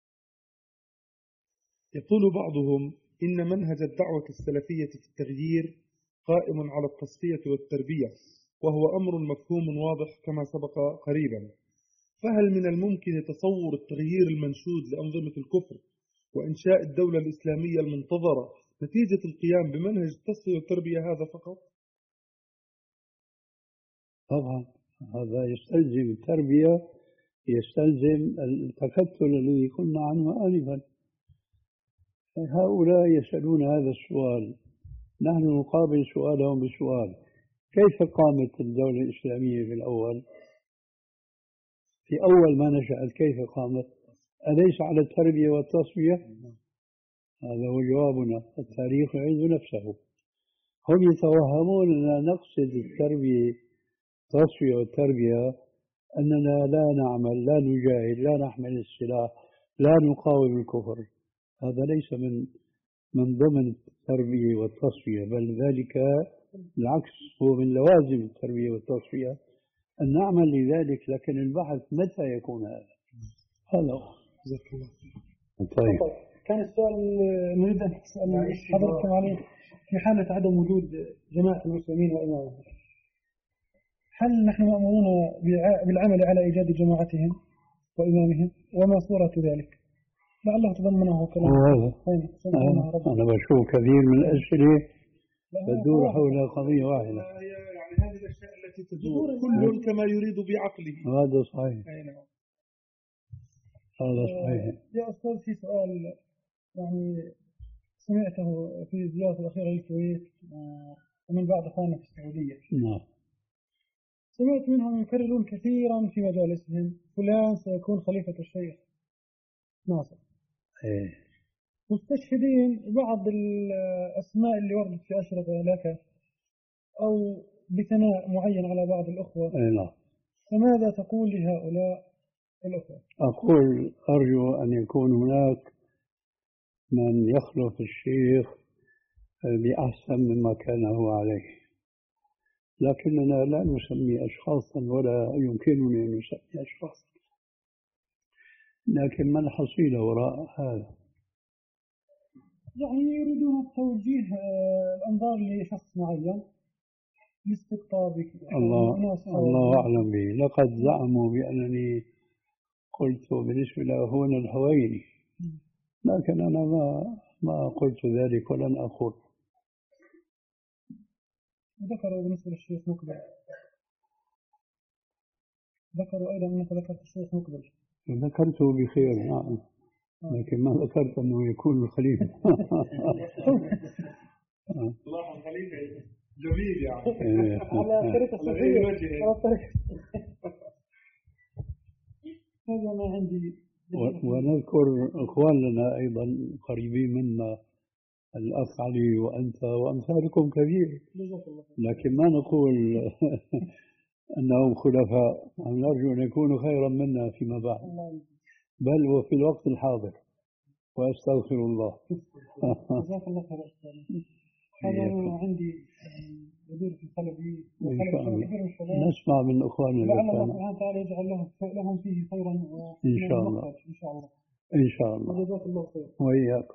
يقول بعضهم إن منهج الدعوة السلفية في التغيير قائم على التصفية والتربية، وهو أمر مفهوم واضح كما سبق قريبا. فهل من الممكن تصور التغيير المنشود لأنظمة الكفر وإنشاء الدولة الإسلامية المنتظرة نتيجة القيام بمنهج التصفية والتربية هذا فقط؟ طبعا هذا يستلزم التربية، يستلزم التكتل الذي قلنا عنه آنفا. هؤلاء يسألون هذا السؤال، نحن نقابل سؤالهم بسؤال: كيف قامت الدولة الإسلامية في الأول؟ في أول ما نشأت كيف قامت؟ أليس على التربية والتصفية؟ هذا هو جوابنا. التاريخ يعيد نفسه. هم يتوهمون أننا نقصد التربية التصفية والتربية أننا لا نعمل، لا نجاهد، لا نحمل السلاح، لا نقاوم الكفر. هذا ليس من من ضمن التربية والتصفية، بل ذلك بالعكس هو من لوازم التربية والتصفية أن نعمل لذلك. لكن البحث متى يكون هذا؟ هذا جزاك الله خير. طيب. كان السؤال نريد أن نسأل حضرتكم عليه: في حالة عدم وجود جماعة المسلمين وإمامهم، هل نحن مأمورون بالعمل على إيجاد جماعتهم وإمامهم؟ وما صورة ذلك؟ لعله تضمنه كلام. أنا بشوف كثير من الأسئلة تدور حول قضية واحدة. يعني هذه الأشياء التي تدور كل كما يريد بعقله. هذا صحيح. هذا صحيح. يا أستاذ، في سؤال يعني سمعته في الزيارة الأخيرة للكويت ومن بعض أخواننا في السعودية. نعم. سمعت منهم يكررون كثيرا في مجالسهم: فلان سيكون خليفة الشيخ ناصر. إيه. مستشهدين بعض الأسماء اللي وردت في أشرطة لك أو بثناء معين على بعض الأخوة. إيه نعم. فماذا تقول لهؤلاء الأخوة؟ أقول أرجو أن يكون هناك من يخلف الشيخ بأحسن مما كان هو عليه، لكننا لا نسمي أشخاصا ولا يمكنني أن نسمي أشخاصا، لكن ما الحصيلة وراء هذا؟ يعني يريدون توجيه الأنظار لشخص معين لاستقطابك. الله الله أعلم به. لقد زعموا بأنني قلت بالنسبة لأخونا الحويني، لكن أنا ما ما قلت ذلك ولن أقول. ذكروا بالنسبة للشيخ مقبل، ذكروا أيضا أنك ذكرت الشيخ مقبل. ذكرته بخير نعم، لكن ما ذكرت أنه يكون الخليفة. الله الخليفة جميل يعني. على طريقة صحية. على طريقة هذا ما عندي. ونذكر إخواننا أيضا قريبين منا، الأخ علي وأنت وأمثالكم كثير، لكن ما نقول أنهم خلفاء، نرجو أن يكونوا خيرا منا فيما بعد، بل وفي الوقت الحاضر، وأستغفر الله. جزاك الله خير. هذا عندي يدور في قلبي إن شاء الله. نسمع من أخواننا. لعل الله سبحانه وتعالى يجعل لهم فيه خيرا إن شاء الله. إن شاء الله. إن شاء الله. جزاك الله خير. وإياكم.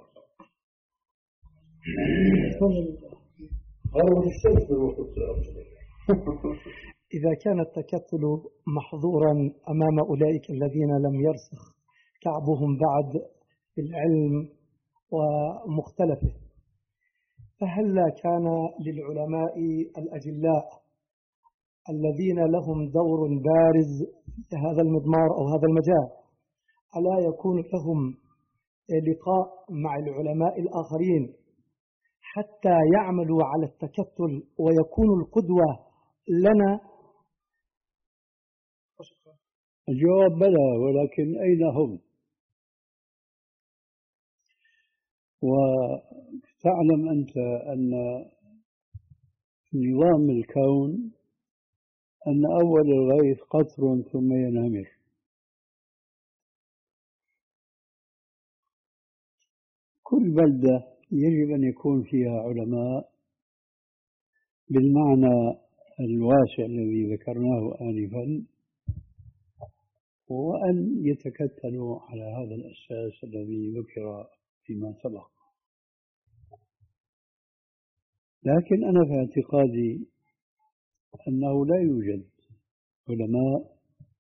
إذا كان التكتل محظورا أمام أولئك الذين لم يرسخ كعبهم بعد في العلم ومختلفه، فهل كان للعلماء الأجلاء الذين لهم دور بارز في هذا المضمار أو هذا المجال ألا يكون لهم لقاء مع العلماء الآخرين حتى يعملوا على التكتل ويكونوا القدوة لنا؟ الجواب بلى، ولكن أين هم؟ وتعلم أنت أن نظام الكون أن أول الغيث قطر ثم ينهمر. كل بلدة يجب أن يكون فيها علماء بالمعنى الواسع الذي ذكرناه آنفا، وأن يتكتلوا على هذا الأساس الذي ذكر فيما سبق. لكن أنا في اعتقادي أنه لا يوجد علماء،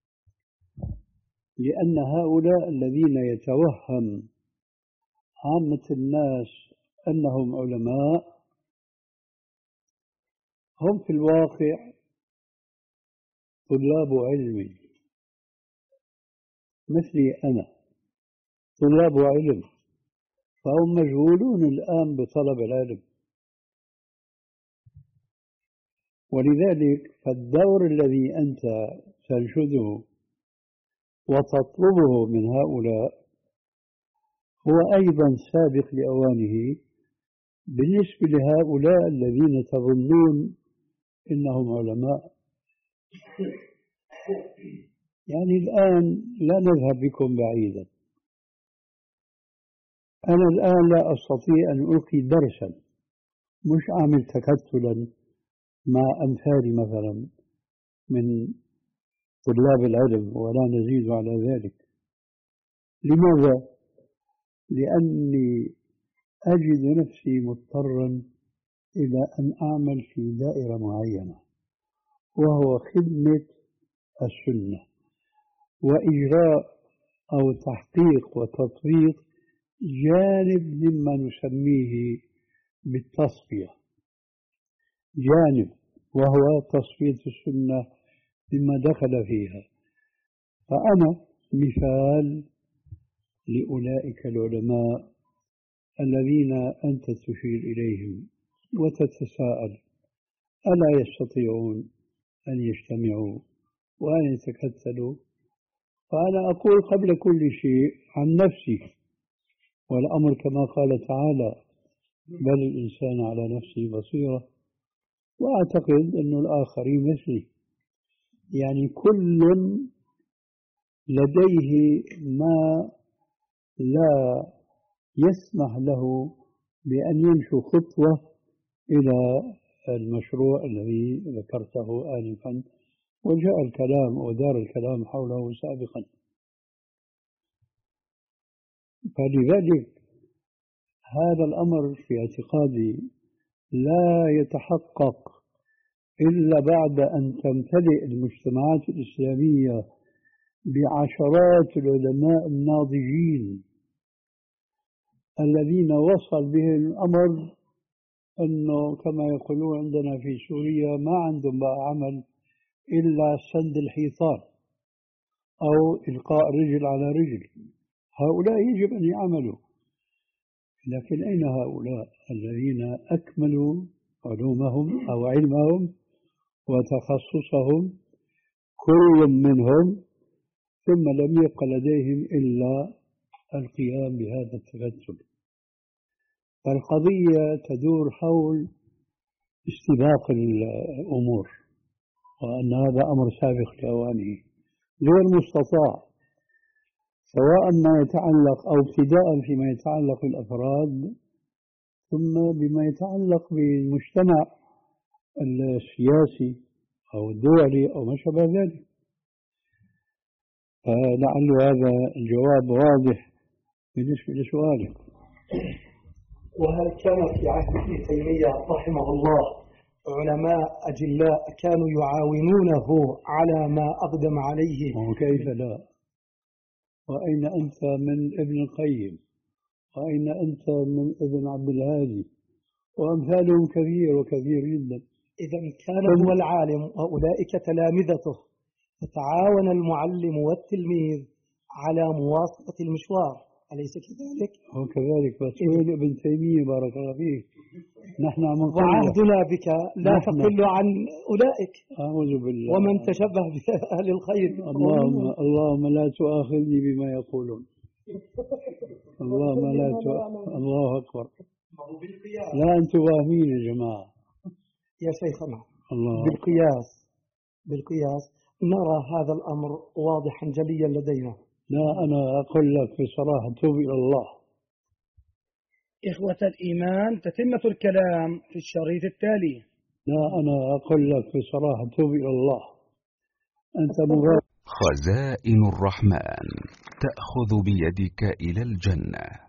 لأن هؤلاء الذين يتوهم عامة الناس أنهم علماء هم في الواقع طلاب علم مثلي أنا، طلاب علم، فهم مشغولون الآن بطلب العلم. ولذلك فالدور الذي أنت تنشده وتطلبه من هؤلاء هو أيضا سابق لأوانه بالنسبة لهؤلاء الذين تظنون إنهم علماء. يعني الآن لا نذهب بكم بعيدا. أنا الآن لا أستطيع أن ألقي درسا، مش أعمل تكتلا مع أمثالي مثلا من طلاب العلم ولا نزيد على ذلك. لماذا؟ لأني أجد نفسي مضطرا إلى أن أعمل في دائرة معينة، وهو خدمة السنة وإجراء أو تحقيق وتطبيق جانب مما نسميه بالتصفية، جانب وهو تصفية السنة مما دخل فيها. فأنا مثال لأولئك العلماء الذين أنت تشير إليهم وتتساءل ألا يستطيعون أن يجتمعوا وأن يتكتلوا؟ فأنا أقول قبل كل شيء عن نفسي، والأمر كما قال تعالى بل الإنسان على نفسه بصيرة، وأعتقد أن الآخرين مثلي. يعني كل لديه ما لا يسمح له بأن يمشي خطوة إلى المشروع الذي ذكرته آنفا وجاء الكلام ودار الكلام حوله سابقا. فلذلك هذا الأمر في اعتقادي لا يتحقق إلا بعد أن تمتلئ المجتمعات الإسلامية بعشرات العلماء الناضجين الذين وصل بهم الأمر أنه كما يقولون عندنا في سوريا ما عندهم بقى عمل إلا سند الحيطان أو إلقاء رجل على رجل. هؤلاء يجب أن يعملوا، لكن أين هؤلاء الذين أكملوا علومهم أو علمهم وتخصصهم كل منهم ثم لم يبق لديهم إلا القيام بهذا التكتل؟ فالقضية تدور حول استباق الأمور، وأن هذا أمر سابق لأوانه غير مستطاع، سواء ما يتعلق أو ابتداء فيما يتعلق بالأفراد ثم بما يتعلق بالمجتمع السياسي أو الدولي أو ما شابه ذلك. فلعل هذا الجواب واضح بالنسبة لسؤالك. وهل كان في عهد ابن تيمية رحمه الله علماء أجلاء كانوا يعاونونه على ما أقدم عليه. وكيف لا؟ وأين أنت من ابن القيم؟ وأين أنت من ابن عبد الهادي؟ وأمثالهم كثير وكثير جدا. إذا كان هو العالم وأولئك تلامذته، فتعاون المعلم والتلميذ على مواصلة المشوار، أليس كذلك؟ هو كذلك. بس ابن تيمية بارك الله فيك، نحن وعهدنا بك لا تقل عن أولئك. أعوذ بالله. ومن تشبه بأهل الخير. اللهم اللهم لا تؤاخذني بما يقولون. اللهم لا تؤاخذني. الله أكبر. لا أنتم واهمين يا جماعة. يا شيخنا الله. بالقياس بالقياس نرى هذا الأمر واضحا جليا لدينا. لا أنا أقول لك بصراحة توب إلى الله. إخوة الإيمان، تتمة الكلام في الشريط التالي. لا أنا أقول لك بصراحة توب إلى الله. أنت مغرب. خزائن الرحمن تأخذ بيدك إلى الجنة.